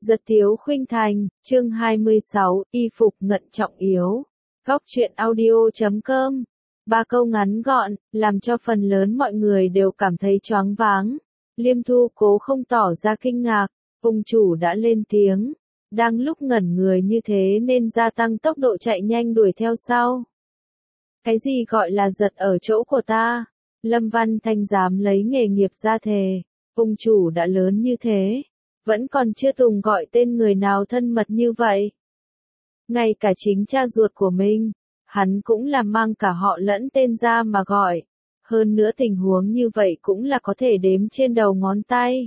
Giật Tiếu Khuynh Thành, chương 26, y phục ngận trọng yếu. Góc truyện audio.com. Ba câu ngắn gọn, làm cho phần lớn mọi người đều cảm thấy choáng váng. Liêm Thu cố không tỏ ra kinh ngạc, ông chủ đã lên tiếng. Đang lúc ngẩn người như thế nên gia tăng tốc độ chạy nhanh đuổi theo sau. Cái gì gọi là giật ở chỗ của ta? Lâm Văn Thanh dám lấy nghề nghiệp ra thề. Ông chủ đã lớn như thế, vẫn còn chưa từng gọi tên người nào thân mật như vậy. Ngay cả chính cha ruột của mình, hắn cũng là mang cả họ lẫn tên ra mà gọi. Hơn nữa tình huống như vậy cũng là có thể đếm trên đầu ngón tay.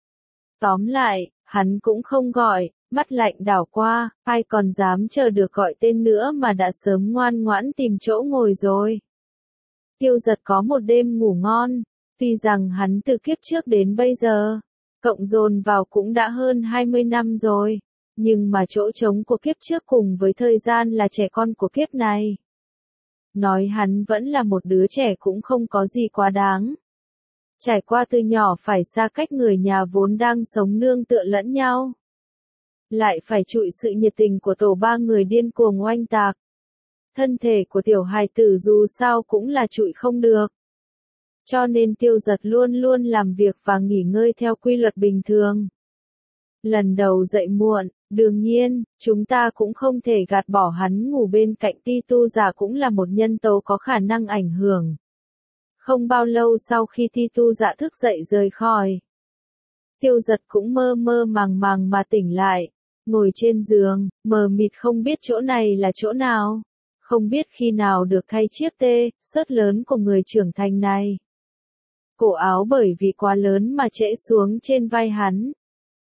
Tóm lại, hắn cũng không gọi, mắt lạnh đảo qua, ai còn dám chờ được gọi tên nữa mà đã sớm ngoan ngoãn tìm chỗ ngồi rồi. Tiêu Giật có một đêm ngủ ngon, tuy rằng hắn từ kiếp trước đến bây giờ, cộng dồn vào cũng đã hơn 20 năm rồi, nhưng mà chỗ trống của kiếp trước cùng với thời gian là trẻ con của kiếp này. Nói hắn vẫn là một đứa trẻ cũng không có gì quá đáng. Trải qua từ nhỏ phải xa cách người nhà vốn đang sống nương tựa lẫn nhau. Lại phải chịu sự nhiệt tình của tổ ba người điên cuồng oanh tạc. Thân thể của tiểu hài tử dù sao cũng là trụi không được. Cho nên Tiêu Giật luôn luôn làm việc và nghỉ ngơi theo quy luật bình thường. Lần đầu dậy muộn, đương nhiên, chúng ta cũng không thể gạt bỏ hắn ngủ bên cạnh Ti Tu Giả cũng là một nhân tố có khả năng ảnh hưởng. Không bao lâu sau khi Ti Tu Giả thức dậy rời khỏi, Tiêu Giật cũng mơ mơ màng màng mà tỉnh lại, ngồi trên giường, mờ mịt không biết chỗ này là chỗ nào, không biết khi nào được thay chiếc sớt lớn của người trưởng thành này. Cổ áo bởi vì quá lớn mà trễ xuống trên vai hắn.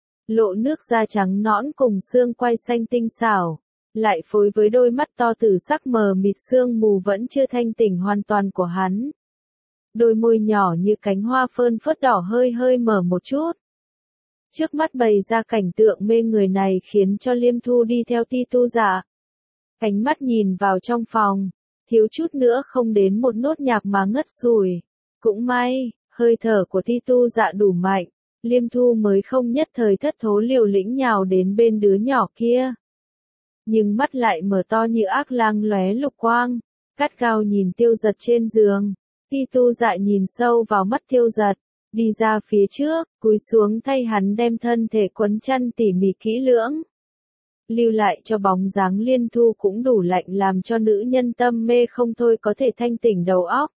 Lộ nước da trắng nõn cùng xương quai xanh tinh xảo, lại phối với đôi mắt to tử sắc mờ mịt sương mù vẫn chưa thanh tỉnh hoàn toàn của hắn. Đôi môi nhỏ như cánh hoa phơn phớt đỏ hơi hơi mở một chút. Trước mắt bày ra cảnh tượng mê người này khiến cho Liêm Thu đi theo Ti Tu Giả. Ánh mắt nhìn vào trong phòng, thiếu chút nữa không đến một nốt nhạc mà ngất xỉu. Cũng may, hơi thở của Ti Tu Dạ đủ mạnh, Liêm Thu mới không nhất thời thất thố liều lĩnh nhào đến bên đứa nhỏ kia. Nhưng mắt lại mở to như ác lang lóe lục quang, gắt gao nhìn Tiêu Giật trên giường. Ti Tu Dạ nhìn sâu vào mắt Tiêu Giật, đi ra phía trước, cúi xuống thay hắn đem thân thể quấn chăn tỉ mỉ kỹ lưỡng. Lưu lại cho bóng dáng Liên Thu cũng đủ lạnh làm cho nữ nhân tâm mê không thôi có thể thanh tỉnh đầu óc.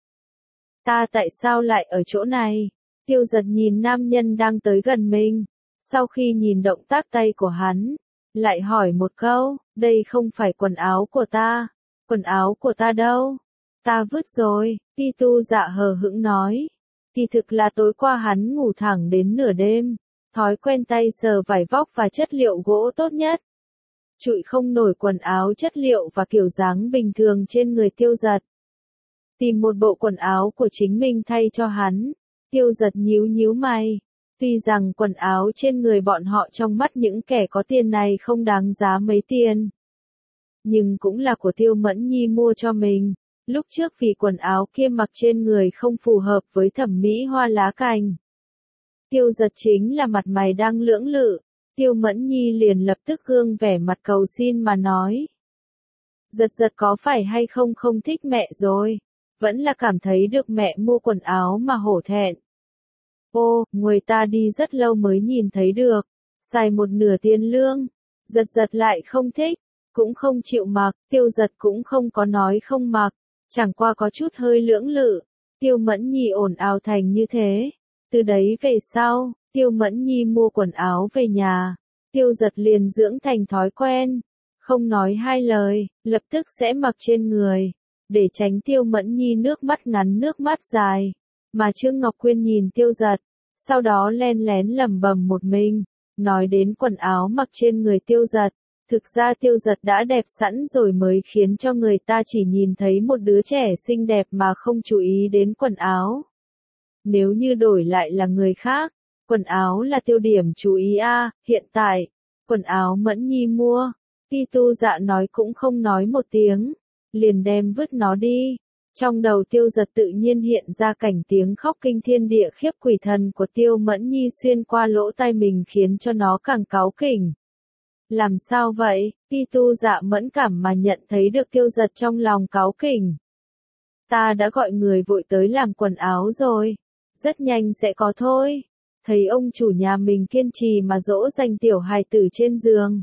Ta tại sao lại ở chỗ này? Tiêu Giật nhìn nam nhân đang tới gần mình, sau khi nhìn động tác tay của hắn, lại hỏi một câu, đây không phải quần áo của ta, quần áo của ta đâu? Ta vứt rồi, Ti Tu Dạ hờ hững nói. Kỳ thực là tối qua hắn ngủ thẳng đến nửa đêm, thói quen tay sờ vải vóc và chất liệu gỗ tốt nhất. Trụi không nổi quần áo chất liệu và kiểu dáng bình thường trên người Tiêu Giật. Tìm một bộ quần áo của chính mình thay cho hắn. Tiêu Giật nhíu nhíu mày. Tuy rằng quần áo trên người bọn họ trong mắt những kẻ có tiền này không đáng giá mấy tiền, nhưng cũng là của Tiêu Mẫn Nhi mua cho mình. Lúc trước vì quần áo kia mặc trên người không phù hợp với thẩm mỹ hoa lá cành. Tiêu Giật chính là mặt mày đang lưỡng lự. Tiêu Mẫn Nhi liền lập tức gương vẻ mặt cầu xin mà nói. Giật Giật có phải hay không không thích mẹ rồi? Vẫn là cảm thấy được mẹ mua quần áo mà hổ thẹn. Ô, người ta đi rất lâu mới nhìn thấy được. Xài một nửa tiền lương. Giật Giật lại không thích. Cũng không chịu mặc. Tiêu Giật cũng không có nói không mặc. Chẳng qua có chút hơi lưỡng lự. Tiêu Mẫn Nhi ồn ào thành như thế. Từ đấy về sau, Tiêu Mẫn Nhi mua quần áo về nhà. Tiêu Giật liền dưỡng thành thói quen. Không nói hai lời, lập tức sẽ mặc trên người. Để tránh Tiêu Mẫn Nhi nước mắt ngắn nước mắt dài. Mà Trương Ngọc Quyên nhìn Tiêu Giật, sau đó len lén lẩm bẩm một mình. Nói đến quần áo mặc trên người Tiêu Giật. Thực ra Tiêu Giật đã đẹp sẵn rồi mới khiến cho người ta chỉ nhìn thấy một đứa trẻ xinh đẹp mà không chú ý đến quần áo. Nếu như đổi lại là người khác, quần áo là tiêu điểm chú ý hiện tại, quần áo Mẫn Nhi mua, Ti Tu Dạ nói cũng không nói một tiếng, liền đem vứt nó đi. Trong đầu Tiêu Giật tự nhiên hiện ra cảnh tiếng khóc kinh thiên địa khiếp quỷ thần của Tiêu Mẫn Nhi xuyên qua lỗ tai mình khiến cho nó càng cáu kỉnh. Làm sao vậy? Ti Tu Dạ mẫn cảm mà nhận thấy được Tiêu Giật trong lòng cáu kỉnh. Ta đã gọi người vội tới làm quần áo rồi. Rất nhanh sẽ có thôi. Thấy ông chủ nhà mình kiên trì mà dỗ dành tiểu hài tử trên giường.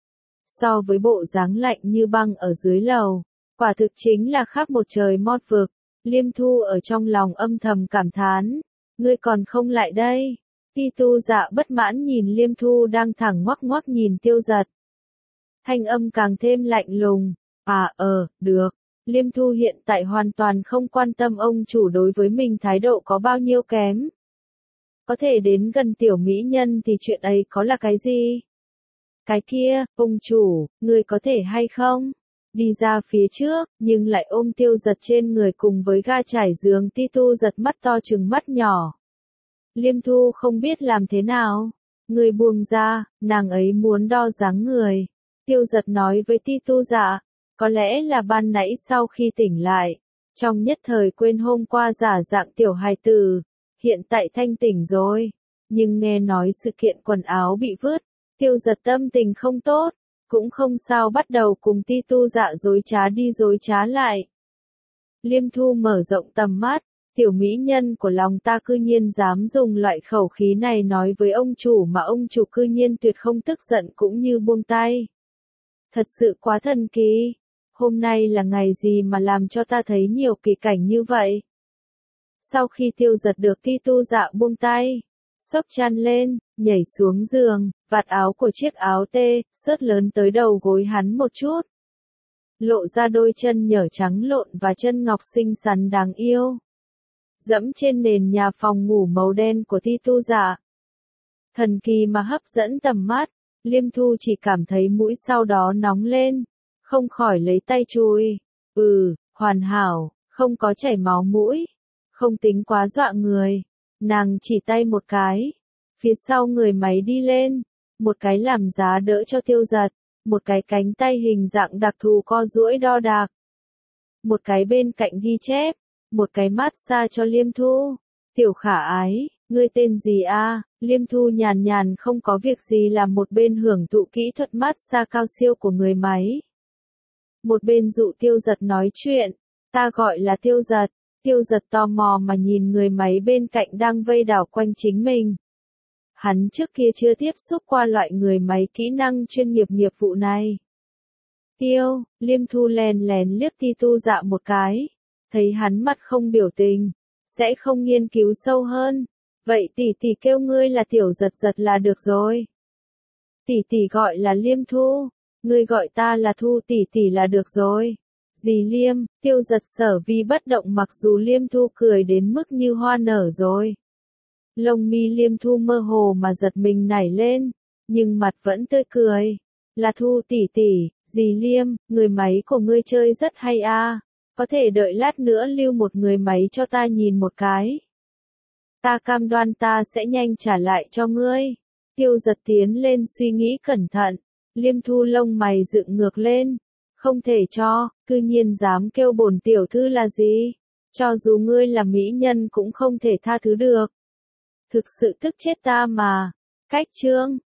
So với bộ dáng lạnh như băng ở dưới lầu, quả thực chính là khác một trời mót vực. Liêm Thu ở trong lòng âm thầm cảm thán. Ngươi còn không lại đây. Ti Tu Dạ bất mãn nhìn Liêm Thu đang thẳng ngoắc ngoắc nhìn Tiêu Giật. Thanh âm càng thêm lạnh lùng. Được. Liêm Thu hiện tại hoàn toàn không quan tâm ông chủ đối với mình thái độ có bao nhiêu kém. Có thể đến gần tiểu mỹ nhân thì chuyện ấy có là cái gì? Cái kia, ông chủ, người có thể hay không? Đi ra phía trước, nhưng lại ôm Tiêu Giật trên người cùng với ga trải giường. Ti Tu giật mắt to trừng mắt nhỏ. Liêm Thu không biết làm thế nào. Người buông ra, nàng ấy muốn đo dáng người. Tiêu Giật nói với Ti Tu Dạ. Có lẽ là ban nãy sau khi tỉnh lại, trong nhất thời quên hôm qua giả dạng tiểu hài tử, hiện tại thanh tỉnh rồi, nhưng nghe nói sự kiện quần áo bị vứt, Tiêu Giật tâm tình không tốt, cũng không sao bắt đầu cùng Ti Tu Dạ dối trá đi dối trá lại. Liêm Thu mở rộng tầm mắt, tiểu mỹ nhân của lòng ta cư nhiên dám dùng loại khẩu khí này nói với ông chủ mà ông chủ cư nhiên tuyệt không tức giận cũng như buông tay. Thật sự quá thần kỳ. Hôm nay là ngày gì mà làm cho ta thấy nhiều kỳ cảnh như vậy? Sau khi Tiêu Giật được Ti Tu Dạ buông tay, xốc chăn lên, nhảy xuống giường, vạt áo của chiếc áo tê, xớt lớn tới đầu gối hắn một chút. Lộ ra đôi chân nhở trắng lộn và chân ngọc xinh xắn đáng yêu. Dẫm trên nền nhà phòng ngủ màu đen của Ti Tu Dạ. Thần kỳ mà hấp dẫn tầm mắt, Liêm Thu chỉ cảm thấy mũi sau đó nóng lên. Không khỏi lấy tay chùi. Hoàn hảo, không có chảy máu mũi. Không tính quá dọa người. Nàng chỉ tay một cái. Phía sau người máy đi lên. Một cái làm giá đỡ cho Tiêu Giật. Một cái cánh tay hình dạng đặc thù co duỗi đo đạc. Một cái bên cạnh ghi chép. Một cái massage cho Liêm Thu. Tiểu khả ái, ngươi tên gì a? Liêm Thu nhàn nhàn không có việc gì làm một bên hưởng thụ kỹ thuật massage cao siêu của người máy. Một bên dụ Tiêu Giật nói chuyện, ta gọi là Tiêu Giật. Tiêu Giật tò mò mà nhìn người máy bên cạnh đang vây đảo quanh chính mình. Hắn trước kia chưa tiếp xúc qua loại người máy kỹ năng chuyên nghiệp nghiệp vụ này. Liêm Thu lén lén liếc Ti Tu Dạ một cái, thấy hắn mặt không biểu tình, sẽ không nghiên cứu sâu hơn. Vậy tỷ tỷ kêu ngươi là Tiểu Giật Giật là được rồi. Tỷ tỷ gọi là Liêm Thu. Ngươi gọi ta là Thu tỷ tỷ là được rồi. Dì Liêm, Tiêu Giật sở vi bất động mặc dù Liêm Thu cười đến mức như hoa nở rồi. Lông mi Liêm Thu mơ hồ mà giật mình nảy lên, nhưng mặt vẫn tươi cười. Là Thu tỷ tỷ, dì Liêm, người máy của ngươi chơi rất hay a. Có thể đợi lát nữa lưu một người máy cho ta nhìn một cái. Ta cam đoan ta sẽ nhanh trả lại cho ngươi. Tiêu Giật tiến lên suy nghĩ cẩn thận. Liêm Thu lông mày dựng ngược lên. Không thể cho, cư nhiên dám kêu bổn tiểu thư là gì? Cho dù ngươi là mỹ nhân cũng không thể tha thứ được. Thực sự tức chết ta mà. Cách chương